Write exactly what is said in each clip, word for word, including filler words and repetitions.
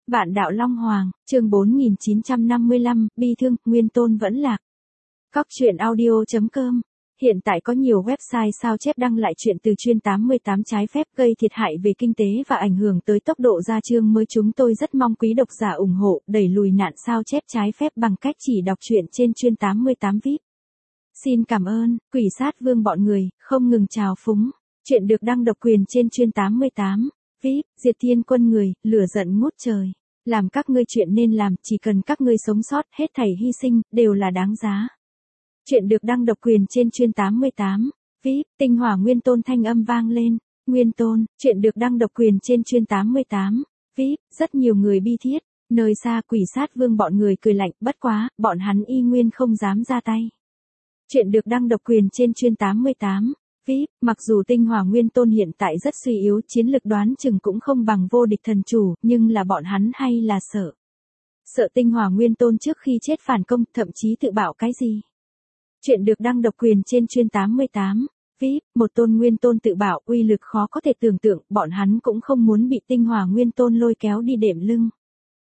Vạn đạo Long Hoàng, chương bốn nghìn chín trăm năm mươi lăm, bi thương, Nguyên Tôn vẫn lạc. Cóc truyện audio chấm com. Hiện tại có nhiều website sao chép đăng lại chuyện từ chuyên tám mươi tám trái phép gây thiệt hại về kinh tế và ảnh hưởng tới tốc độ ra chương mới. Chúng tôi rất mong quý độc giả ủng hộ, đẩy lùi nạn sao chép trái phép bằng cách chỉ đọc truyện trên chuyên tám mươi tám vi ai pi. Xin cảm ơn, quỷ sát vương bọn người, không ngừng trào phúng. Chuyện được đăng độc quyền trên chuyên tám mươi tám vi ai pi, diệt thiên quân người, lửa giận ngút trời. Làm các ngươi chuyện nên làm, chỉ cần các ngươi sống sót, hết thảy hy sinh, đều là đáng giá. Chuyện được đăng độc quyền trên chuyên tám mươi tám vi ai pi, tinh hỏa Nguyên Tôn thanh âm vang lên. Nguyên Tôn, chuyện được đăng độc quyền trên chuyên tám mươi tám vi ai pi, rất nhiều người bi thiết. Nơi xa quỷ sát vương bọn người cười lạnh, bất quá, bọn hắn y nguyên không dám ra tay. Chuyện được đăng độc quyền trên chuyên tám mươi tám vi ai pi, mặc dù tinh hỏa Nguyên Tôn hiện tại rất suy yếu, chiến lực đoán chừng cũng không bằng vô địch thần chủ, nhưng là bọn hắn hay là sợ. Sợ tinh hỏa Nguyên Tôn trước khi chết phản công, thậm chí tự bảo cái gì. Chuyện được đăng độc quyền trên chuyên tám mươi tám vi ai pi, một tôn Nguyên Tôn tự bảo uy lực khó có thể tưởng tượng, bọn hắn cũng không muốn bị tinh hỏa Nguyên Tôn lôi kéo đi đệm lưng.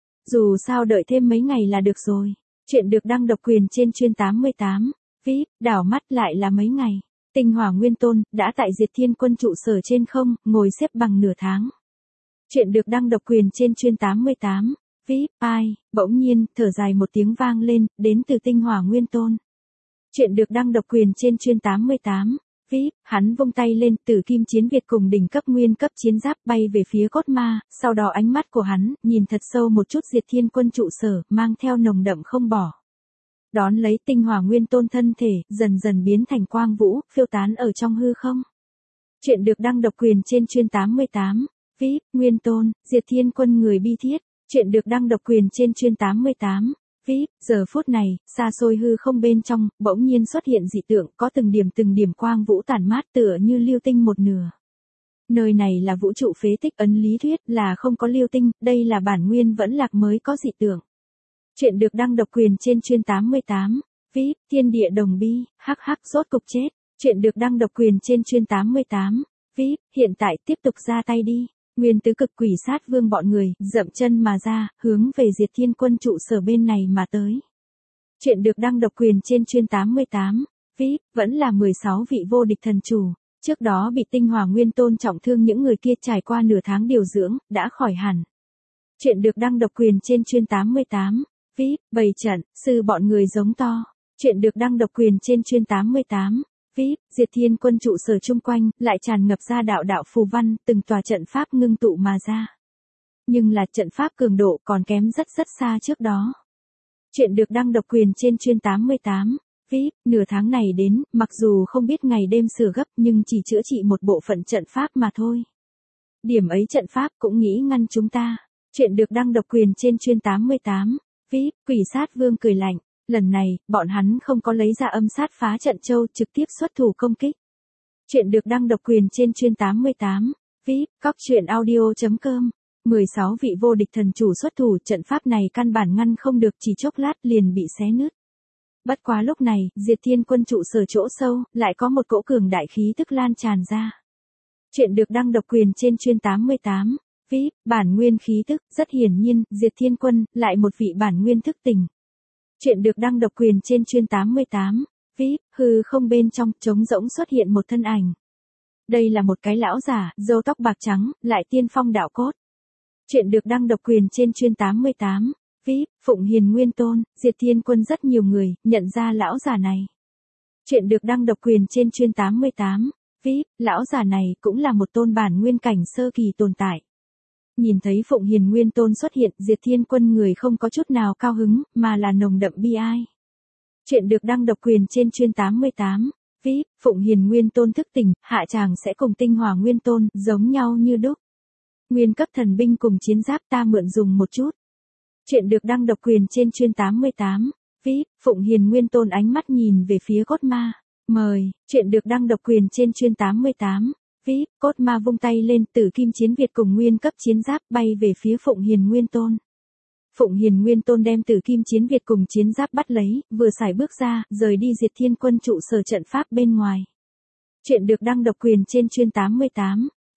Dù sao đợi thêm mấy ngày là được rồi. Chuyện được đăng độc quyền trên chuyên tám mươi tám vi ai pi, đảo mắt lại là mấy ngày. Tinh hỏa Nguyên Tôn đã tại Diệt Thiên Quân trụ sở trên không, ngồi xếp bằng nửa tháng. Chuyện được đăng độc quyền trên chuyên tám mươi tám vi ai pi, ai, bỗng nhiên, thở dài một tiếng vang lên, đến từ tinh hỏa Nguyên Tôn. Chuyện được đăng độc quyền trên chuyên tám mươi tám vi ai pi, hắn vung tay lên, Tử Kim Chiến Việt cùng đỉnh cấp nguyên cấp chiến giáp bay về phía cốt ma, sau đó ánh mắt của hắn, nhìn thật sâu một chút Diệt Thiên Quân trụ sở, mang theo nồng đậm không bỏ. Đón lấy tinh hỏa Nguyên Tôn thân thể, dần dần biến thành quang vũ, phiêu tán ở trong hư không. Chuyện được đăng độc quyền trên chuyên tám mươi tám vi ai pi, Nguyên Tôn, Diệt Thiên Quân người bi thiết. Chuyện được đăng độc quyền trên chuyên tám mươi tám vi ai pi, giờ phút này, xa xôi hư không bên trong, bỗng nhiên xuất hiện dị tượng, có từng điểm từng điểm quang vũ tản mát tựa như lưu tinh một nửa. Nơi này là vũ trụ phế tích, ấn lý thuyết là không có lưu tinh, đây là bản nguyên vẫn lạc mới có dị tượng. Chuyện được đăng độc quyền trên chuyên tám mươi tám vi ai pi, thiên địa đồng bi, hắc hắc rốt cục chết. Chuyện được đăng độc quyền trên chuyên tám mươi tám vi ai pi, hiện tại tiếp tục ra tay đi. Nguyên tứ cực quỷ sát vương bọn người, dậm chân mà ra, hướng về Diệt Thiên Quân trụ sở bên này mà tới. Chuyện được đăng độc quyền trên chuyên tám mươi tám vi ai pi, vẫn là mười sáu vị vô địch thần chủ. Trước đó bị tinh hỏa Nguyên Tôn trọng thương những người kia trải qua nửa tháng điều dưỡng, đã khỏi hẳn. Chuyện được đăng độc quyền trên chuyên tám mươi tám vi ai pi, bày trận, sư bọn người giống to. Chuyện được đăng độc quyền trên chuyên tám mươi tám vi ai pi, Diệt Thiên Quân trụ sở chung quanh, lại tràn ngập ra đạo đạo phù văn, từng tòa trận pháp ngưng tụ mà ra. Nhưng là trận pháp cường độ còn kém rất rất xa trước đó. Chuyện được đăng độc quyền trên chuyên tám mươi tám vi ai pi, nửa tháng này đến, mặc dù không biết ngày đêm sửa gấp nhưng chỉ chữa trị một bộ phận trận pháp mà thôi. Điểm ấy trận pháp cũng nghĩ ngăn chúng ta. Chuyện được đăng độc quyền trên chuyên tám mươi tám vi ai pi, quỷ sát vương cười lạnh. Lần này, bọn hắn không có lấy ra âm sát phá trận châu, trực tiếp xuất thủ công kích. Chuyện được đăng độc quyền trên chuyên tám mươi tám vi ai pi, cóc truyện audio chấm com. mười sáu vị vô địch thần chủ xuất thủ, trận pháp này căn bản ngăn không được, chỉ chốc lát liền bị xé nứt. Bất quá lúc này, Diệt Thiên Quân trụ sở chỗ sâu, lại có một cỗ cường đại khí tức lan tràn ra. Chuyện được đăng độc quyền trên chuyên tám mươi tám vi ai pi, bản nguyên khí tức, rất hiển nhiên, Diệt Thiên Quân, lại một vị bản nguyên thức tỉnh. Chuyện được đăng độc quyền trên chuyên tám mươi tám vi ai pi, hư không bên trong, trống rỗng xuất hiện một thân ảnh. Đây là một cái lão giả, râu tóc bạc trắng, lại tiên phong đạo cốt. Chuyện được đăng độc quyền trên chuyên tám mươi tám vi ai pi, Phụng Hiền Nguyên Tôn, Diệt Thiên Quân rất nhiều người, nhận ra lão giả này. Chuyện được đăng độc quyền trên chuyên tám mươi tám vi ai pi, lão giả này cũng là một tôn bản nguyên cảnh sơ kỳ tồn tại. Nhìn thấy Phụng Hiền Nguyên Tôn xuất hiện, Diệt Thiên Quân người không có chút nào cao hứng, mà là nồng đậm bi ai. Chuyện được đăng độc quyền trên chuyên tám mươi tám vi ai pi, Phụng Hiền Nguyên Tôn thức tỉnh, hạ tràng sẽ cùng tinh hỏa Nguyên Tôn, giống nhau như đúc. Nguyên cấp thần binh cùng chiến giáp ta mượn dùng một chút. Chuyện được đăng độc quyền trên chuyên tám mươi tám vi ai pi, Phụng Hiền Nguyên Tôn ánh mắt nhìn về phía cốt ma. Mời, chuyện được đăng độc quyền trên chuyên tám mươi tám vi ai pi, cốt ma vung tay lên, Tử Kim Chiến Việt cùng nguyên cấp chiến giáp bay về phía Phụng Hiền Nguyên Tôn. Phụng Hiền Nguyên Tôn đem Tử Kim Chiến Việt cùng chiến giáp bắt lấy, vừa xài bước ra, rời đi Diệt Thiên Quân trụ sở trận pháp bên ngoài. Chuyện được đăng độc quyền trên chuyên tám mươi tám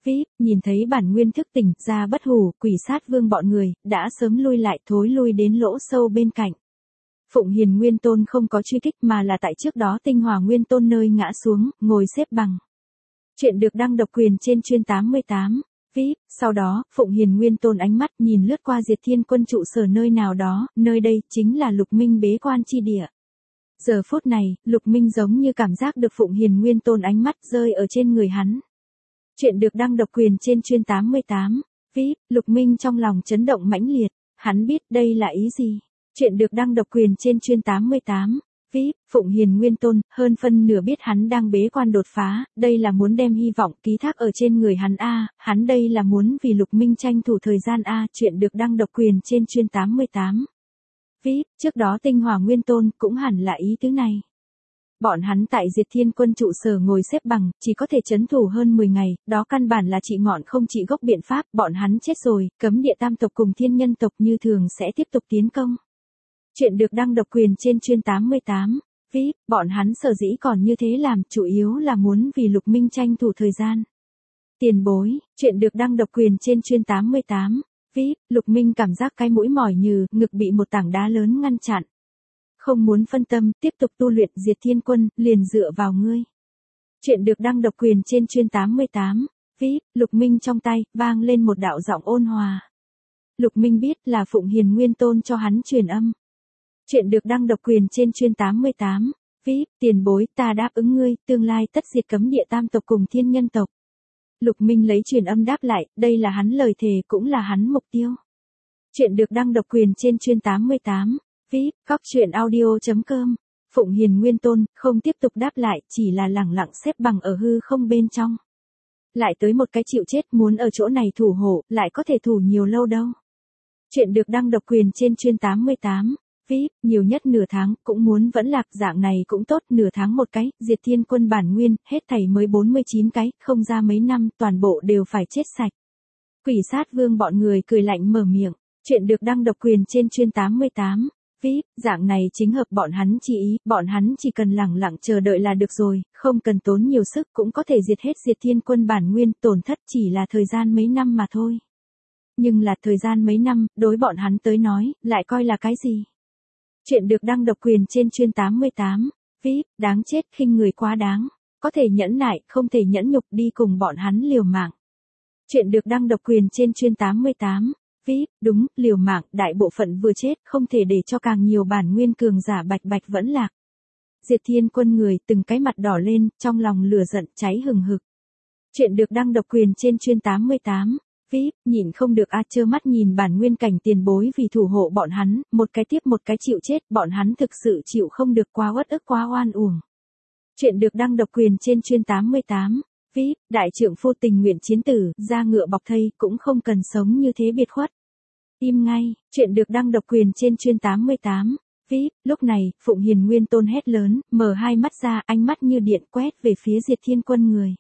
vê i pê, nhìn thấy bản nguyên thức tỉnh, ra bất hủ, quỷ sát vương bọn người, đã sớm lui lại thối lui đến lỗ sâu bên cạnh. Phụng Hiền Nguyên Tôn không có truy kích mà là tại trước đó Tinh Hỏa Nguyên Tôn nơi ngã xuống, ngồi xếp bằng. Chuyện được đăng độc quyền trên chuyên tám mươi tám. vê i pê, sau đó, Phụng Hiền Nguyên Tôn ánh mắt nhìn lướt qua Diệt Thiên Quân trụ sở nơi nào đó, nơi đây chính là Lục Minh bế quan chi địa. Giờ phút này, Lục Minh giống như cảm giác được Phụng Hiền Nguyên Tôn ánh mắt rơi ở trên người hắn. Chuyện được đăng độc quyền trên chuyên tám mươi tám. vê i pê, Lục Minh trong lòng chấn động mãnh liệt, hắn biết đây là ý gì. Chuyện được đăng độc quyền trên chuyên tám mươi tám. vê i pê, Phụng Hiền Nguyên Tôn, hơn phân nửa biết hắn đang bế quan đột phá, đây là muốn đem hy vọng ký thác ở trên người hắn a, hắn đây là muốn vì Lục Minh tranh thủ thời gian a, chuyện được đăng độc quyền trên chuyên tám mươi tám. vê i pê, trước đó Tinh Hỏa Nguyên Tôn cũng hẳn là ý tứ này. Bọn hắn tại Diệt Thiên Quân trụ sở ngồi xếp bằng, chỉ có thể trấn thủ hơn mười ngày, đó căn bản là trị ngọn không trị gốc biện pháp, bọn hắn chết rồi, cấm địa tam tộc cùng thiên nhân tộc như thường sẽ tiếp tục tiến công. Chuyện được đăng độc quyền trên chuyên tám mươi tám. vê i pê, bọn hắn sở dĩ còn như thế làm, chủ yếu là muốn vì Lục Minh tranh thủ thời gian. Tiền bối, chuyện được đăng độc quyền trên chuyên tám mươi tám. vê i pê, Lục Minh cảm giác cái mũi mỏi nhừ, ngực bị một tảng đá lớn ngăn chặn. Không muốn phân tâm, tiếp tục tu luyện Diệt Thiên Quân, liền dựa vào ngươi. Chuyện được đăng độc quyền trên chuyên tám mươi tám. vê i pê, Lục Minh trong tay, vang lên một đạo giọng ôn hòa. Lục Minh biết là Phụng Hiền Nguyên Tôn cho hắn truyền âm. Chuyện được đăng độc quyền trên chuyên tám mươi tám. vê i pê, tiền bối, ta đáp ứng ngươi, tương lai tất diệt cấm địa tam tộc cùng thiên nhân tộc. Lục Minh lấy truyền âm đáp lại, đây là hắn lời thề cũng là hắn mục tiêu. Chuyện được đăng độc quyền trên chuyên tám mươi tám. vê i pê, cóc truyện audio chấm com. Phụng Hiền Nguyên Tôn, không tiếp tục đáp lại, chỉ là lẳng lặng xếp bằng ở hư không bên trong. Lại tới một cái chịu chết, muốn ở chỗ này thủ hộ, lại có thể thủ nhiều lâu đâu. Chuyện được đăng độc quyền trên chuyên tám mươi tám. vê i pê, nhiều nhất nửa tháng, cũng muốn vẫn lạc dạng này cũng tốt, nửa tháng một cái, Diệt Thiên Quân bản nguyên, hết thảy mới bốn mươi chín cái, không ra mấy năm, toàn bộ đều phải chết sạch. Quỷ sát vương bọn người cười lạnh mở miệng, chuyện được đăng độc quyền trên chuyên tám mươi tám. vê i pê, dạng này chính hợp bọn hắn chỉ ý, bọn hắn chỉ cần lẳng lặng chờ đợi là được rồi, không cần tốn nhiều sức cũng có thể diệt hết Diệt Thiên Quân bản nguyên, tổn thất chỉ là thời gian mấy năm mà thôi. Nhưng là thời gian mấy năm, đối bọn hắn tới nói, lại coi là cái gì? Chuyện được đăng độc quyền trên chuyên tám mươi tám. vê i pê, đáng chết, khinh người quá đáng. Có thể nhẫn nại, không thể nhẫn nhục, đi cùng bọn hắn liều mạng. Chuyện được đăng độc quyền trên chuyên tám mươi tám. vê i pê, đúng, liều mạng, đại bộ phận vừa chết, không thể để cho càng nhiều bản nguyên cường giả bạch bạch vẫn lạc. Diệt Thiên Quân người, từng cái mặt đỏ lên, trong lòng lửa giận cháy hừng hực. Chuyện được đăng độc quyền trên chuyên tám mươi tám. vê i pê, nhìn không được a, trơ mắt nhìn bản nguyên cảnh tiền bối vì thủ hộ bọn hắn, một cái tiếp một cái chịu chết, bọn hắn thực sự chịu không được, quá uất ức, quá oan uổng. Chuyện được đăng độc quyền trên chuyên tám mươi tám. vê i pê, đại trượng phu tình nguyện chiến tử, ra ngựa bọc thây, cũng không cần sống như thế biệt khuất. Im ngay, chuyện được đăng độc quyền trên chuyên tám mươi tám. vê i pê, lúc này, Phụng Hiền Nguyên Tôn hét lớn, mở hai mắt ra, ánh mắt như điện quét về phía Diệt Thiên Quân người.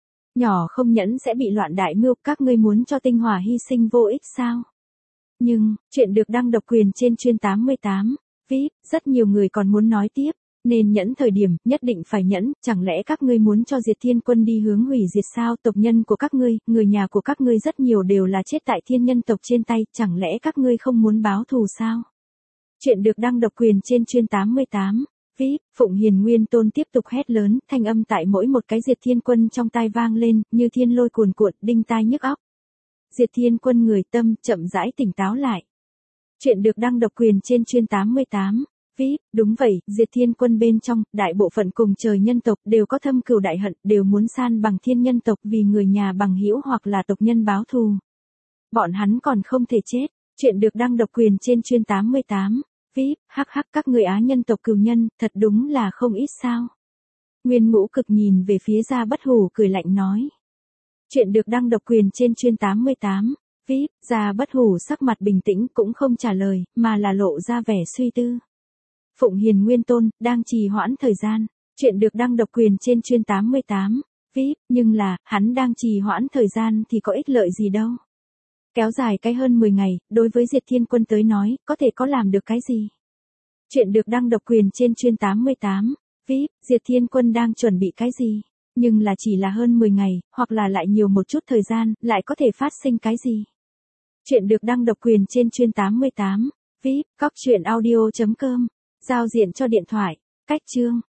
Nhỏ không nhẫn sẽ bị loạn đại mưu, các ngươi muốn cho tinh hỏa hy sinh vô ích sao? Nhưng, chuyện được đăng độc quyền trên chuyên tám mươi tám. vê i pê, rất nhiều người còn muốn nói tiếp, nên nhẫn thời điểm, nhất định phải nhẫn, chẳng lẽ các ngươi muốn cho Diệt Thiên Quân đi hướng hủy diệt sao? Tộc nhân của các ngươi, người nhà của các ngươi rất nhiều đều là chết tại thiên nhân tộc trên tay, chẳng lẽ các ngươi không muốn báo thù sao? Chuyện được đăng độc quyền trên chuyên tám mươi tám. vê i pê, Phụng Hiền Nguyên Tôn tiếp tục hét lớn, thanh âm tại mỗi một cái Diệt Thiên Quân trong tai vang lên, như thiên lôi cuồn cuộn, đinh tai nhức óc. Diệt Thiên Quân người tâm, chậm rãi tỉnh táo lại. Chuyện được đăng độc quyền trên chuyên tám mươi tám. vê i pê, đúng vậy, Diệt Thiên Quân bên trong, đại bộ phận cùng trời nhân tộc, đều có thâm cừu đại hận, đều muốn san bằng thiên nhân tộc vì người nhà bằng hữu hoặc là tộc nhân báo thù. Bọn hắn còn không thể chết. Chuyện được đăng độc quyền trên chuyên tám mươi tám. vê i pê, hắc hắc, các người Á nhân tộc cừu nhân, thật đúng là không ít sao. Nguyên Ngũ Cực nhìn về phía Gia Bất Hủ cười lạnh nói. Chuyện được đăng độc quyền trên chuyên tám mươi tám. vê i pê, Gia Bất Hủ sắc mặt bình tĩnh cũng không trả lời, mà là lộ ra vẻ suy tư. Phụng Hiền Nguyên Tôn, đang trì hoãn thời gian. Chuyện được đăng độc quyền trên chuyên tám mươi tám. vê i pê, nhưng là, hắn đang trì hoãn thời gian thì có ích lợi gì đâu. Kéo dài cái hơn mười ngày, đối với Diệt Thiên Quân tới nói, có thể có làm được cái gì? Chuyện được đăng độc quyền trên chuyên tám mươi tám. vê i pê, Diệt Thiên Quân đang chuẩn bị cái gì? Nhưng là chỉ là hơn mười ngày, hoặc là lại nhiều một chút thời gian, lại có thể phát sinh cái gì? Chuyện được đăng độc quyền trên chuyên tám mươi tám. vê i pê, cóc truyện audio chấm com. Giao diện cho điện thoại. Cách chương.